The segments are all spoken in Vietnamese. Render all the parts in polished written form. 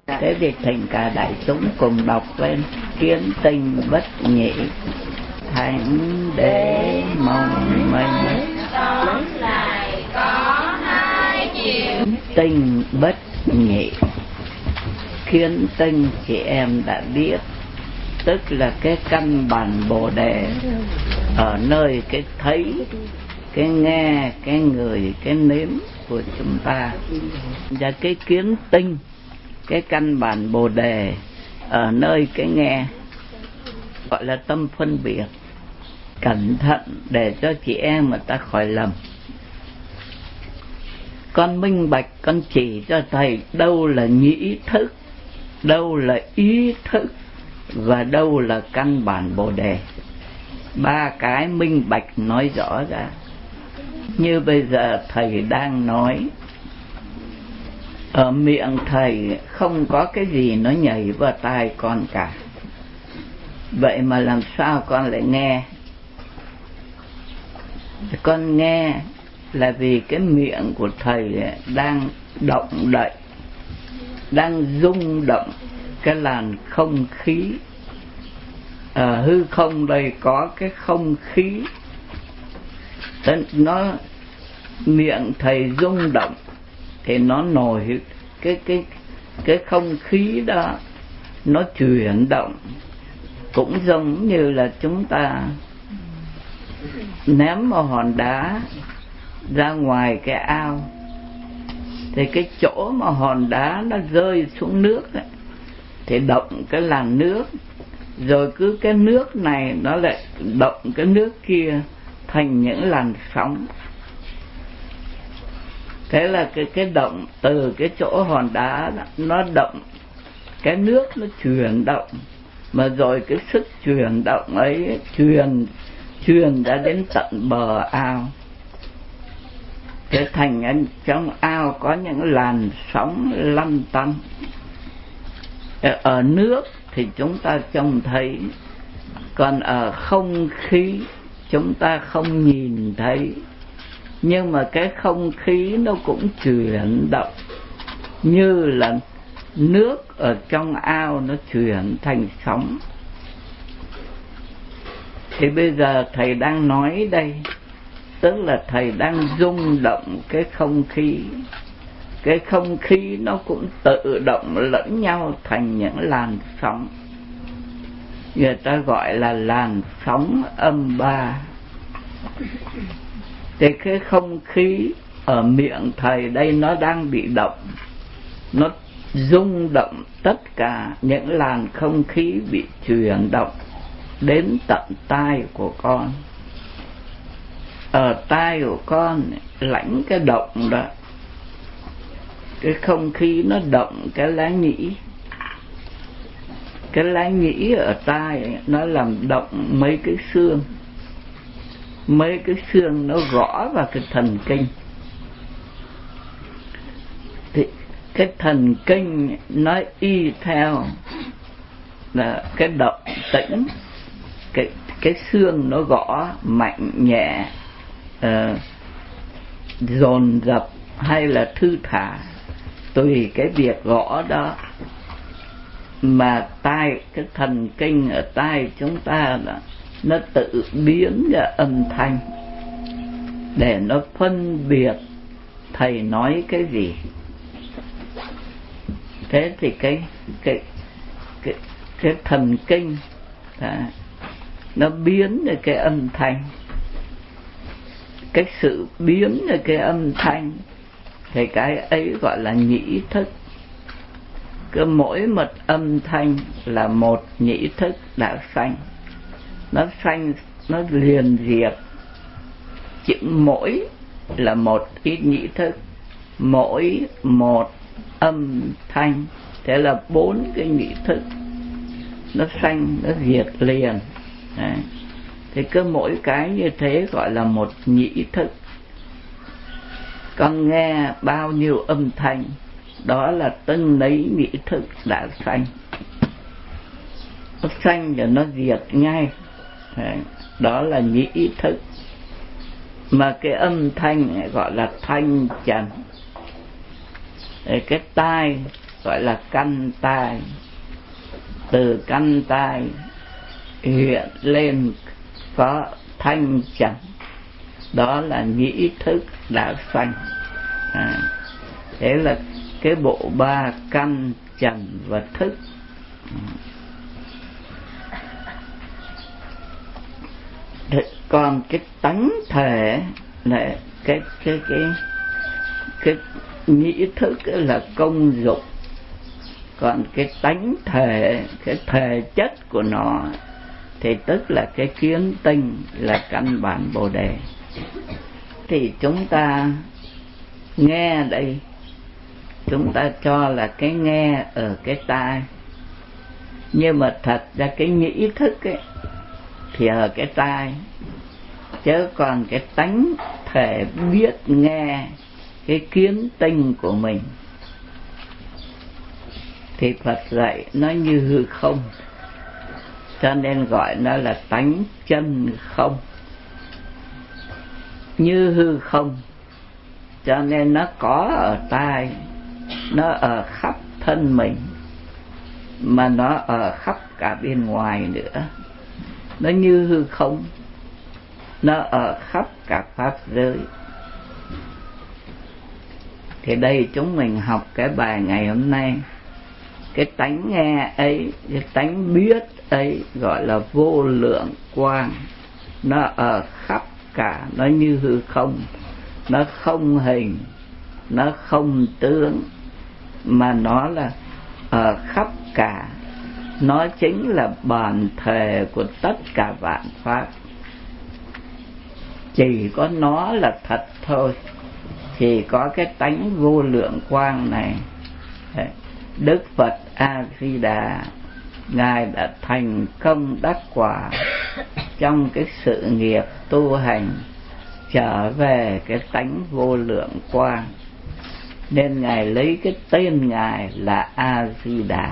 Thế thì thỉnh cả đại chúng cùng đọc lên: kiến tinh bất nhị, thánh đế mong mình. Tóm lại có hai chiều. Tinh bất nhị. Kiến tinh chị em đã biết, tức là cái căn bản Bồ Đề ở nơi cái thấy, cái nghe, cái ngửi, cái nếm của chúng ta. Và cái kiến tinh, cái căn bản Bồ Đề ở nơi cái nghe, gọi là tâm phân biệt. Cẩn thận để cho chị em mà ta khỏi lầm. Con minh bạch, con chỉ cho thầy đâu là nhĩ thức, đâu là ý thức, và đâu là căn bản Bồ Đề. Ba cái minh bạch nói rõ ra. Như bây giờ thầy đang nói, ở miệng thầy không có cái gì nó nhảy vào tai con cả. Vậy mà làm sao con lại nghe? Con nghe là vì cái miệng của thầy đang động đậy, đang rung động cái làn không khí. Ở hư không đây có cái không khí, nó miệng thầy rung động thì nó nổi cái không khí đó, nó chuyển động. Cũng giống như là chúng ta ném một hòn đá ra ngoài cái ao, thì cái chỗ mà hòn đá nó rơi xuống nước ấy, thì động cái làn nước, rồi cứ cái nước này nó lại động cái nước kia thành những làn sóng. Thế là cái động từ cái chỗ hòn đá đó, nó động, cái nước nó chuyển động, mà rồi cái sức chuyển động ấy truyền ra đến tận bờ ao. Thế thành trong ao có những làn sóng lăn tăn. Ở nước thì chúng ta trông thấy, còn ở không khí chúng ta không nhìn thấy. Nhưng mà cái không khí nó cũng chuyển động, như là nước ở trong ao nó chuyển thành sóng. Thì bây giờ thầy đang nói đây, tức là thầy đang rung động cái không khí. Cái không khí nó cũng tự động lẫn nhau thành những làn sóng. Người ta gọi là làn sóng âm ba. Thì cái không khí ở miệng thầy đây nó đang bị động, nó rung động, tất cả những làn không khí bị chuyển động đến tận tai của con. Ở tai của con lãnh cái động đó, cái không khí nó động cái lá nhĩ. Cái lá nhĩ ở tai nó làm động mấy cái xương. Mấy cái xương nó gõ vào cái thần kinh. Thì cái thần kinh nó y theo là cái động tĩnh, cái xương nó gõ mạnh nhẹ, dồn dập hay là thư thả, tùy cái việc gõ đó mà tai, cái thần kinh ở tai chúng ta là nó tự biến ra âm thanh để nó phân biệt thầy nói cái gì. Thế thì cái thần kinh nó biến ra cái âm thanh. Cái sự biến ra cái âm thanh thì cái ấy gọi là nhĩ thức. Cứ mỗi một âm thanh là một nhĩ thức đã sanh. Nó sanh, nó liền diệt. Chữ mỗi là một ít nhĩ thức, mỗi một âm thanh, thế là 4 cái nhĩ thức. Nó sanh, nó diệt liền. Đấy. Thì cứ mỗi cái như thế gọi là một nhĩ thức. Con nghe bao nhiêu âm thanh, đó là từng nấy nhĩ thức đã sanh. Nó sanh và nó diệt ngay. Đấy. Đó là nhĩ thức. Mà cái âm thanh gọi là thanh trần. Cái tai gọi là căn tai. Từ căn tai hiện lên có thanh trần, đó là nhĩ thức đã sanh. Thế là cái bộ ba căn trần và thức. Còn cái tánh thể là cái nhĩ thức là công dụng, còn cái tánh thể, cái thể chất của nó thì tức là cái kiến tinh, là căn bản Bồ Đề. Thì chúng ta nghe đây, chúng ta cho là cái nghe ở cái tai, nhưng mà thật ra cái nhĩ thức ấy thì ở cái tai, chứ còn cái tánh thể biết nghe, cái kiến tinh của mình thì Phật dạy nó như hư không, cho nên gọi nó là tánh chân không. Như hư không cho nên nó có ở tai, nó ở khắp thân mình, mà nó ở khắp cả bên ngoài nữa. Nó như hư không, nó ở khắp cả pháp giới. Thì đây chúng mình học cái bài ngày hôm nay, cái tánh nghe ấy, cái tánh biết ấy gọi là vô lượng quang. Nó ở khắp cả, nó như hư không, nó không hình, nó không tướng, mà nó là ở khắp cả. Nó chính là bản thể của tất cả vạn pháp. Chỉ có nó là thật thôi, chỉ có cái tánh vô lượng quang này. Đức Phật A Di Đà Ngài đã thành công đắc quả trong cái sự nghiệp tu hành, trở về cái tánh vô lượng quang, nên Ngài lấy cái tên Ngài là A Di Đà.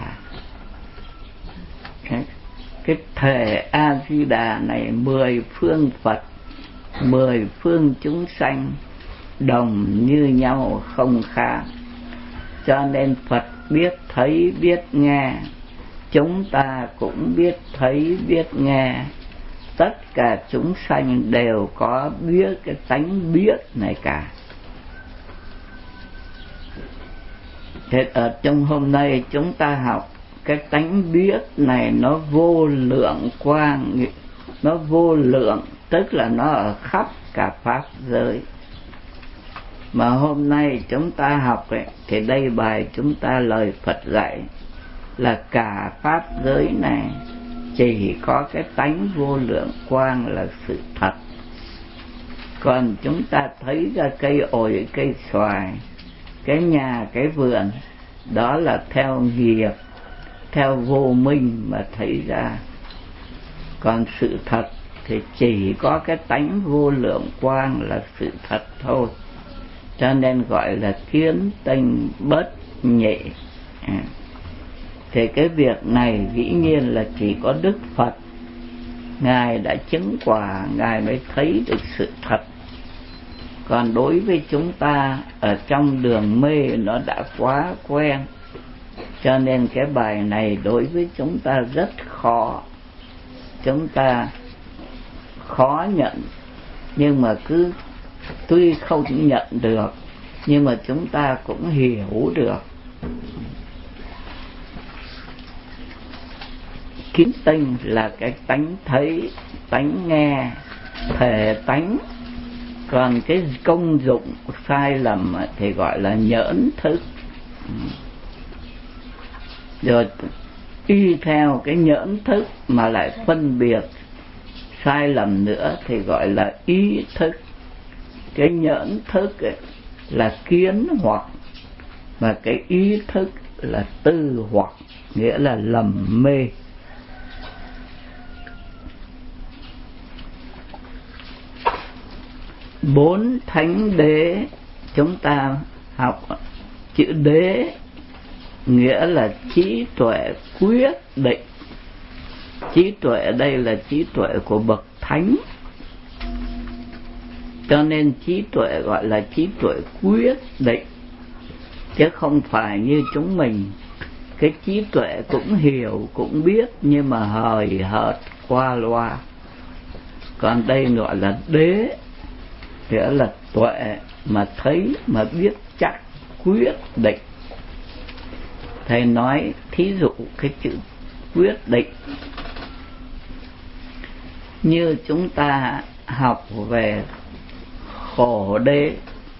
Cái thể A Di Đà này 10 phương Phật, 10 phương chúng sanh đồng như nhau không khác. Cho nên Phật biết thấy biết nghe, chúng ta cũng biết thấy biết nghe. Tất cả chúng sanh đều có biết cái tánh biết này cả. Thế ở trong hôm nay chúng ta học cái tánh biết này, nó vô lượng quang, nó vô lượng, tức là nó ở khắp cả pháp giới. Mà hôm nay chúng ta học ấy, thì đây bài chúng ta lời Phật dạy là cả pháp giới này chỉ có cái tánh vô lượng quang là sự thật. Còn chúng ta thấy ra cây ổi, cây xoài, cái nhà, cái vườn, đó là theo nghiệp, theo vô minh mà thấy ra. Còn sự thật thì chỉ có cái tánh vô lượng quang là sự thật thôi. Cho nên gọi là kiến tinh bất nhị. Thì cái việc này dĩ nhiên là chỉ có Đức Phật, Ngài đã chứng quả, Ngài mới thấy được sự thật. Còn đối với chúng ta ở trong đường mê nó đã quá quen, cho nên cái bài này đối với chúng ta rất khó. Chúng ta khó nhận, nhưng mà cứ tuy không nhận được, nhưng mà chúng ta cũng hiểu được. Kiến tinh là cái tánh thấy, tánh nghe, thể tánh. Còn cái công dụng sai lầm thì gọi là nhẫn thức. Rồi y theo cái nhẫn thức mà lại phân biệt sai lầm nữa thì gọi là ý thức. Cái nhẫn thức ấy là kiến hoặc, mà cái ý thức là tư hoặc, nghĩa là lầm mê. Bốn thánh đế, chúng ta học chữ đế nghĩa là trí tuệ quyết định. Trí tuệ ở đây là trí tuệ của bậc thánh, cho nên trí tuệ gọi là trí tuệ quyết định, chứ không phải như chúng mình cái trí tuệ cũng hiểu cũng biết nhưng mà hời hợt qua loa. Còn đây gọi là đế, nghĩa là tuệ mà thấy mà biết chắc quyết định. Thầy nói thí dụ cái chữ quyết định, như chúng ta học về khổ đế,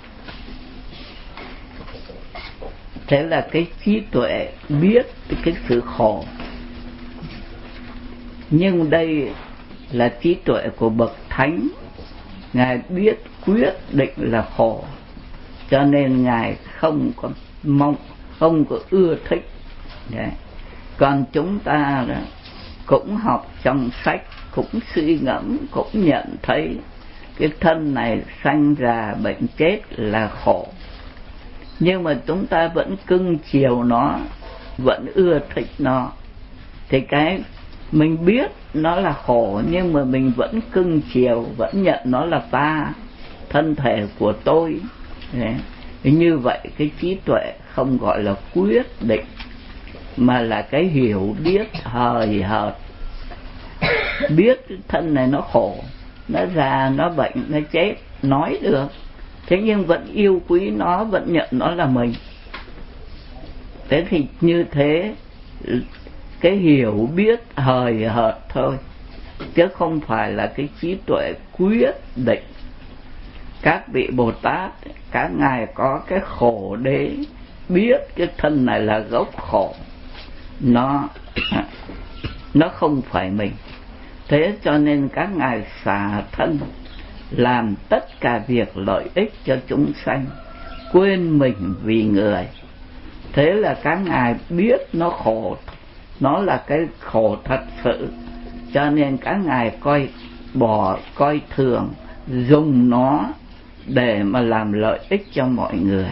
thế là cái trí tuệ biết cái sự khổ. Nhưng đây là trí tuệ của bậc thánh, Ngài biết quyết định là khổ, cho nên Ngài không có mong, không có ưa thích. Đấy. Còn chúng ta đó, cũng học trong sách, cũng suy ngẫm, cũng nhận thấy cái thân này sanh già bệnh chết là khổ, nhưng mà chúng ta vẫn cưng chiều nó, vẫn ưa thích nó. Thì cái mình biết nó là khổ nhưng mà mình vẫn cưng chiều, vẫn nhận nó là ta, thân thể của tôi. Đấy. Như vậy cái trí tuệ không gọi là quyết định, mà là cái hiểu biết hời hợt. Biết cái thân này nó khổ, nó già, nó bệnh, nó chết, nói được, thế nhưng vẫn yêu quý nó, vẫn nhận nó là mình. Thế thì như thế, cái hiểu biết hời hợt thôi, chứ không phải là cái trí tuệ quyết định. Các vị Bồ Tát, các ngài có cái khổ đế, biết cái thân này là gốc khổ, nó không phải mình. Thế cho nên các ngài xả thân, làm tất cả việc lợi ích cho chúng sanh, quên mình vì người. Thế là các ngài biết nó khổ, nó là cái khổ thật sự, cho nên các ngài coi thường, dùng nó để mà làm lợi ích cho mọi người.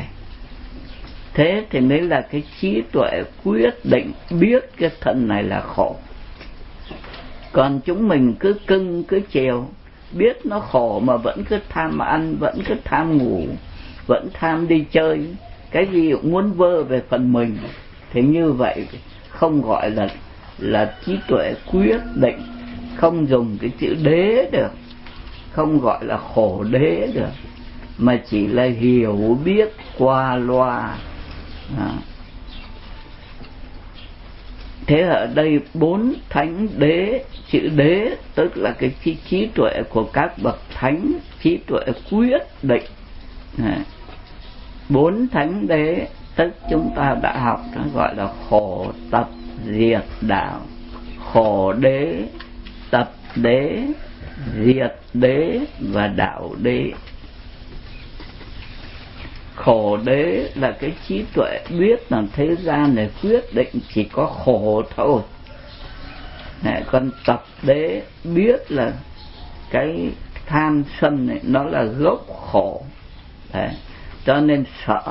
Thế thì mới là cái trí tuệ quyết định, biết cái thân này là khổ. Còn chúng mình cứ cưng cứ chiều, biết nó khổ mà vẫn cứ tham ăn, vẫn cứ tham ngủ, vẫn tham đi chơi, cái gì cũng muốn vơ về phần mình. Thì như vậy không gọi là trí tuệ quyết định, không dùng cái chữ đế được, không gọi là khổ đế được, mà chỉ là hiểu biết qua loa. Thế ở đây 4 thánh đế, chữ đế tức là cái trí tuệ của các bậc thánh, trí tuệ quyết định. 4 thánh đế tức chúng ta đã học, nó gọi là khổ tập diệt đạo. Khổ đế, tập đế, diệt đế và đạo đế. Khổ đế là cái trí tuệ biết là thế gian này quyết định chỉ có khổ thôi. Còn tập đế biết là cái tham sân này nó là gốc khổ. Đấy. Cho nên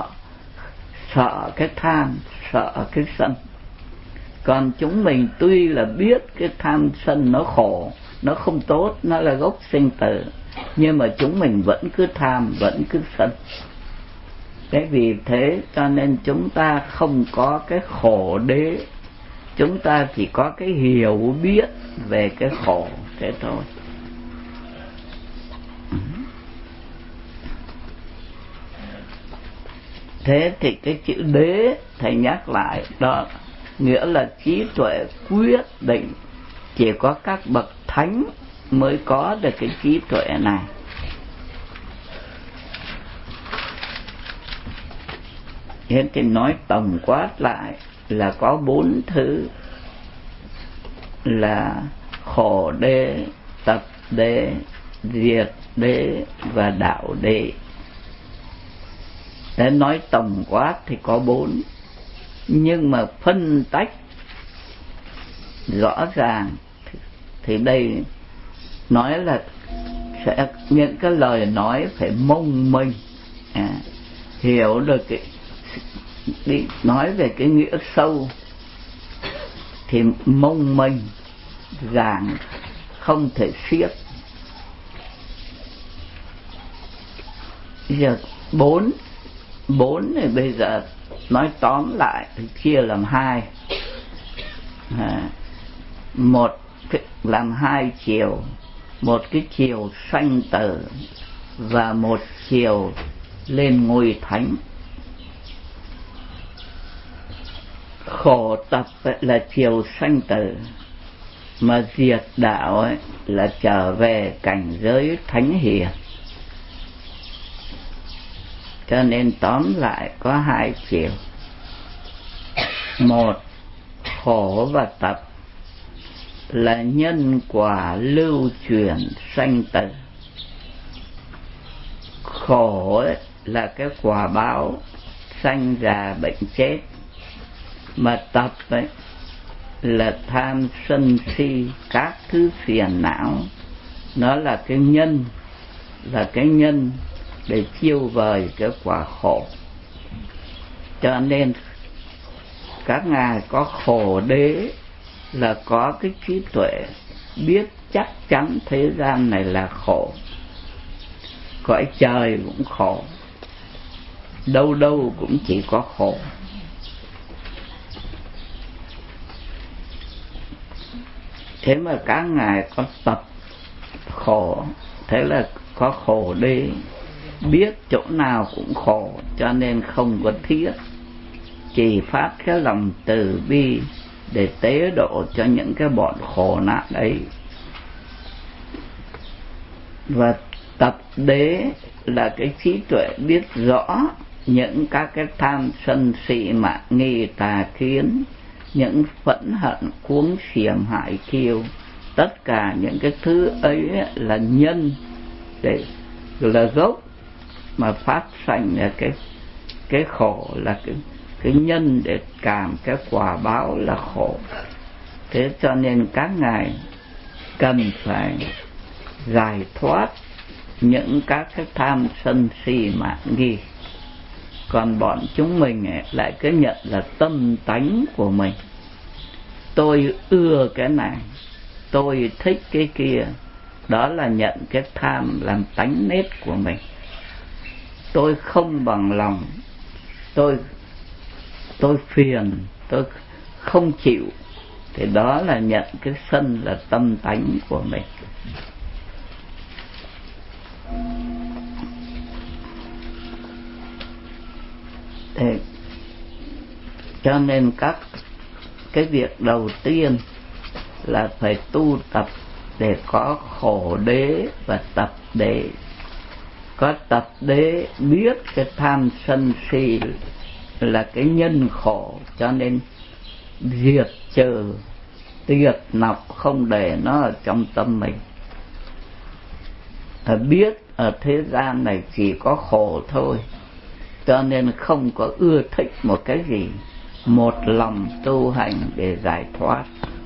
sợ cái tham, sợ cái sân. Còn chúng mình tuy là biết cái tham sân nó khổ, nó không tốt, nó là gốc sinh tử, nhưng mà chúng mình vẫn cứ tham, vẫn cứ sân. Thế vì thế cho nên chúng ta không có cái khổ đế, chúng ta chỉ có cái hiểu biết về cái khổ, thế thôi. Thế thì cái chữ đế thầy nhắc lại đó, nghĩa là trí tuệ quyết định. Chỉ có các bậc thánh mới có được cái trí tuệ này. Thế thì nói tổng quát lại là có 4 thứ, là khổ đế, tập đế, diệt đế và đạo đế. Để nói tổng quát thì có 4, nhưng mà phân tách rõ ràng thì đây nói là sẽ những cái lời nói phải mông minh, hiểu được cái đi nói về cái nghĩa sâu thì mông minh giảng không thể xiết. Giờ bốn này bây giờ nói tóm lại thì chia làm hai. Một làm hai chiều, một cái chiều sanh tử và một chiều lên ngôi thánh. Khổ tập là chiều sanh tử, mà diệt đạo ấy là trở về cảnh giới thánh hiền. Cho nên tóm lại có hai chiều. Một, khổ và tập là nhân quả lưu truyền sanh tử. Khổ ấy là cái quả báo sanh già bệnh chết, mà tập ấy là tham sân si các thứ phiền não. Nó là cái nhân để chiêu vời cái quả khổ. Cho nên các ngài có khổ đế là có cái trí tuệ biết chắc chắn thế gian này là khổ. Cõi trời cũng khổ, đâu đâu cũng chỉ có khổ. Thế mà các ngài có tập khổ, thế là có khổ đế, biết chỗ nào cũng khổ, cho nên không có thiết, chỉ phát cái lòng từ bi để tế độ cho những cái bọn khổ nạn ấy. Và tập đế là cái trí tuệ biết rõ những các cái tham sân si mạn nghi tà kiến, những phẫn hận cuống xiềm hại kiêu, tất cả những cái thứ ấy là nhân để là gốc mà phát sanh ra cái khổ, là cái nhân để cảm cái quả báo là khổ. Thế cho nên các ngài cần phải giải thoát những các cái tham sân si mạn nghi. Còn bọn chúng mình lại cứ nhận là tâm tánh của mình. Tôi ưa cái này, tôi thích cái kia, đó là nhận cái tham làm tánh nết của mình. Tôi không bằng lòng, tôi phiền, tôi không chịu, thì đó là nhận cái sân là tâm tánh của mình. Thế cho nên cái việc đầu tiên là phải tu tập để có khổ đế và tập đế. Có tập đế biết cái tham sân si là cái nhân khổ, cho nên diệt trừ, tuyệt nọc, không để nó ở trong tâm mình. Biết ở thế gian này chỉ có khổ thôi, cho nên không có ưa thích một cái gì, một lòng tu hành để giải thoát.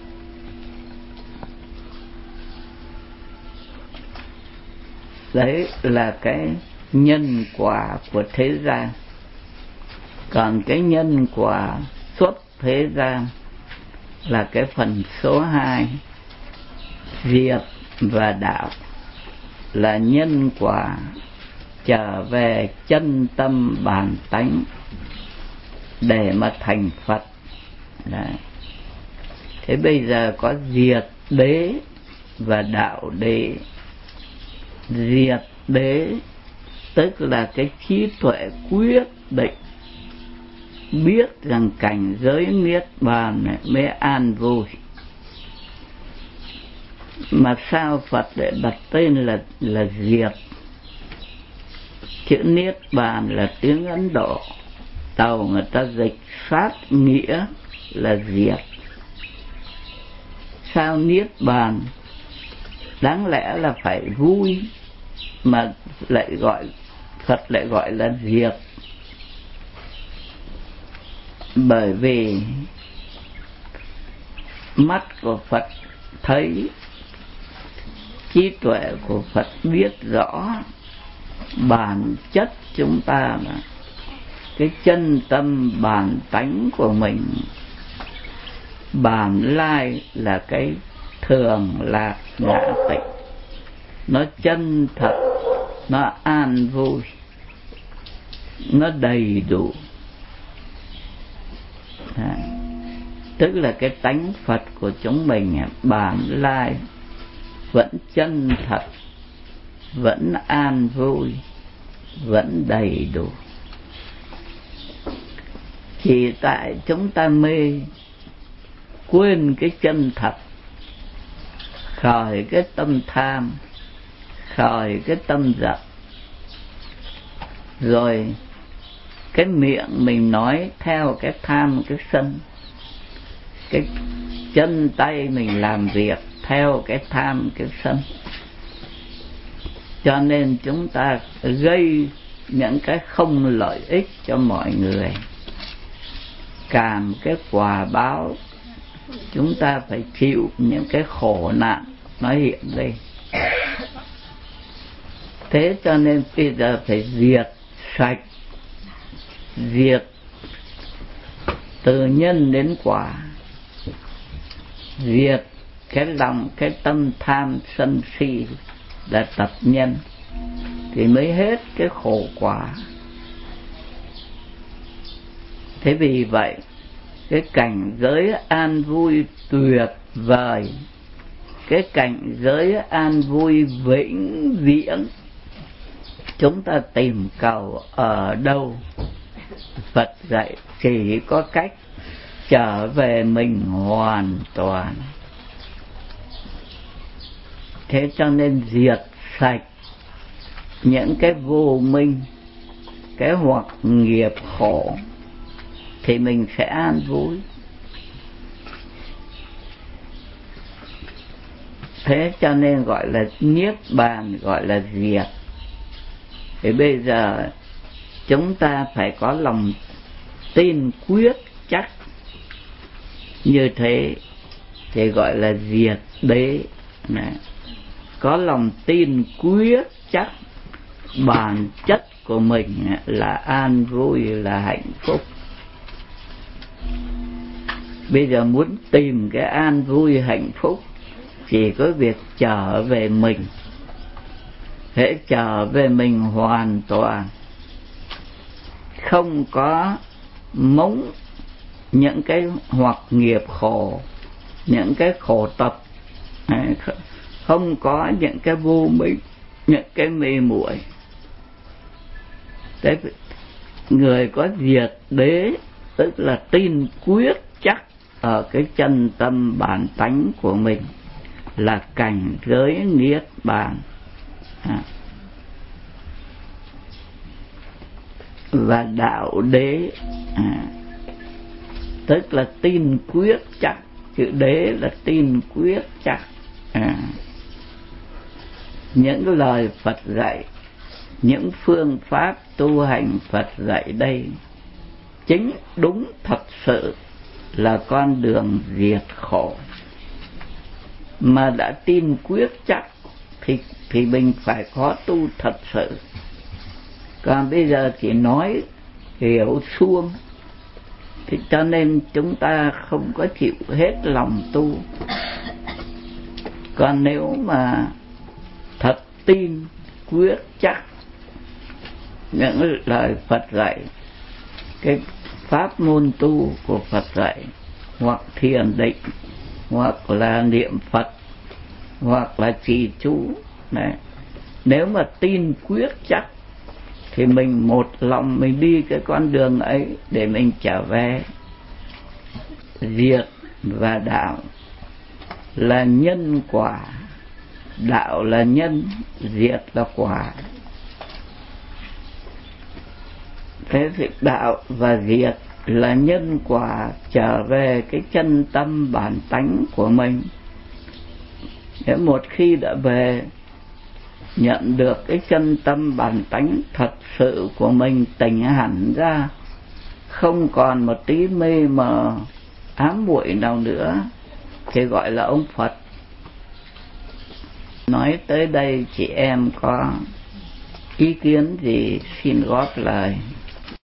Đấy là cái nhân quả của thế gian. Còn cái nhân quả xuất thế gian là cái phần số 2, diệt và đạo, là nhân quả trở về chân tâm bản tánh để mà thành Phật. Đấy. Thế bây giờ có diệt đế và đạo đế. Diệt đế tức là cái trí tuệ quyết định, biết rằng cảnh giới niết bàn này mới an vui. Mà sao Phật để đặt tên là diệt? Chữ niết bàn là tiếng Ấn Độ, tàu người ta dịch sát nghĩa là diệt. Sao niết bàn? Đáng lẽ là phải vui, mà Phật lại gọi là diệt. Bởi vì mắt của Phật thấy, trí tuệ của Phật biết rõ bản chất chúng ta là cái chân tâm bản tánh của mình. Bản lai là cái thường lạc ngã tịnh, nó chân thật, nó an vui, nó đầy đủ. tức là cái tánh Phật của chúng mình bản lai vẫn chân thật, vẫn an vui, vẫn đầy đủ. Chỉ tại chúng ta mê, quên cái chân thật, khởi cái tâm tham, khởi cái tâm giận, rồi cái miệng mình nói theo cái tham cái sân, cái chân tay mình làm việc theo cái tham cái sân, cho nên chúng ta gây những cái không lợi ích cho mọi người. Càng cái quả báo chúng ta phải chịu những cái khổ nạn nó hiện lên. Thế cho nên bây giờ phải diệt sạch, diệt từ nhân đến quả, diệt cái lòng cái tâm tham sân si là tập nhân, thì mới hết cái khổ quả. Thế vì vậy cái cảnh giới an vui tuyệt vời, cái cảnh giới an vui vĩnh viễn, chúng ta tìm cầu ở đâu? Phật dạy chỉ có cách trở về mình hoàn toàn. Thế cho nên diệt sạch những cái vô minh, cái hoặc nghiệp khổ, thì mình sẽ an vui. Thế cho nên gọi là niết bàn, gọi là diệt. Thì bây giờ chúng ta phải có lòng tin quyết chắc như thế thì gọi là diệt đế. Có lòng tin quyết chắc bản chất của mình là an vui, là hạnh phúc. Bây giờ muốn tìm cái an vui hạnh phúc, chỉ có việc trở về mình. Hễ trở về mình hoàn toàn, không có mống những cái hoặc nghiệp khổ, những cái khổ tập, không có những cái vô minh, những cái mê muội. Thế người có diệt đế tức là tin quyết chắc ở cái chân tâm bản tánh của mình, là cảnh giới niết bàn. Và đạo đế tức là tin quyết chắc, chữ đế là tin quyết chắc. Những lời Phật dạy, những phương pháp tu hành Phật dạy đây chính đúng thật sự là con đường diệt khổ. Mà đã tin quyết chắc thì mình phải có tu thật sự. Còn bây giờ chỉ nói hiểu suông, thì cho nên chúng ta không có chịu hết lòng tu. Còn nếu mà thật tin quyết chắc những lời Phật dạy, cái pháp môn tu của Phật dạy, hoặc thiền định, hoặc là niệm Phật, hoặc là trì chú này, nếu mà tin quyết chắc thì mình một lòng mình đi cái con đường ấy để mình trở về. Diệt và đạo là nhân quả, đạo là nhân, diệt là quả. Thế thì đạo và diệt là nhân quả trở về cái chân tâm bản tánh của mình. Nếu một khi đã về nhận được cái chân tâm bản tánh thật sự của mình, tỉnh hẳn ra, không còn một tí mê mờ ám muội nào nữa, thì gọi là ông Phật. Nói tới đây chị em có ý kiến gì xin góp lời.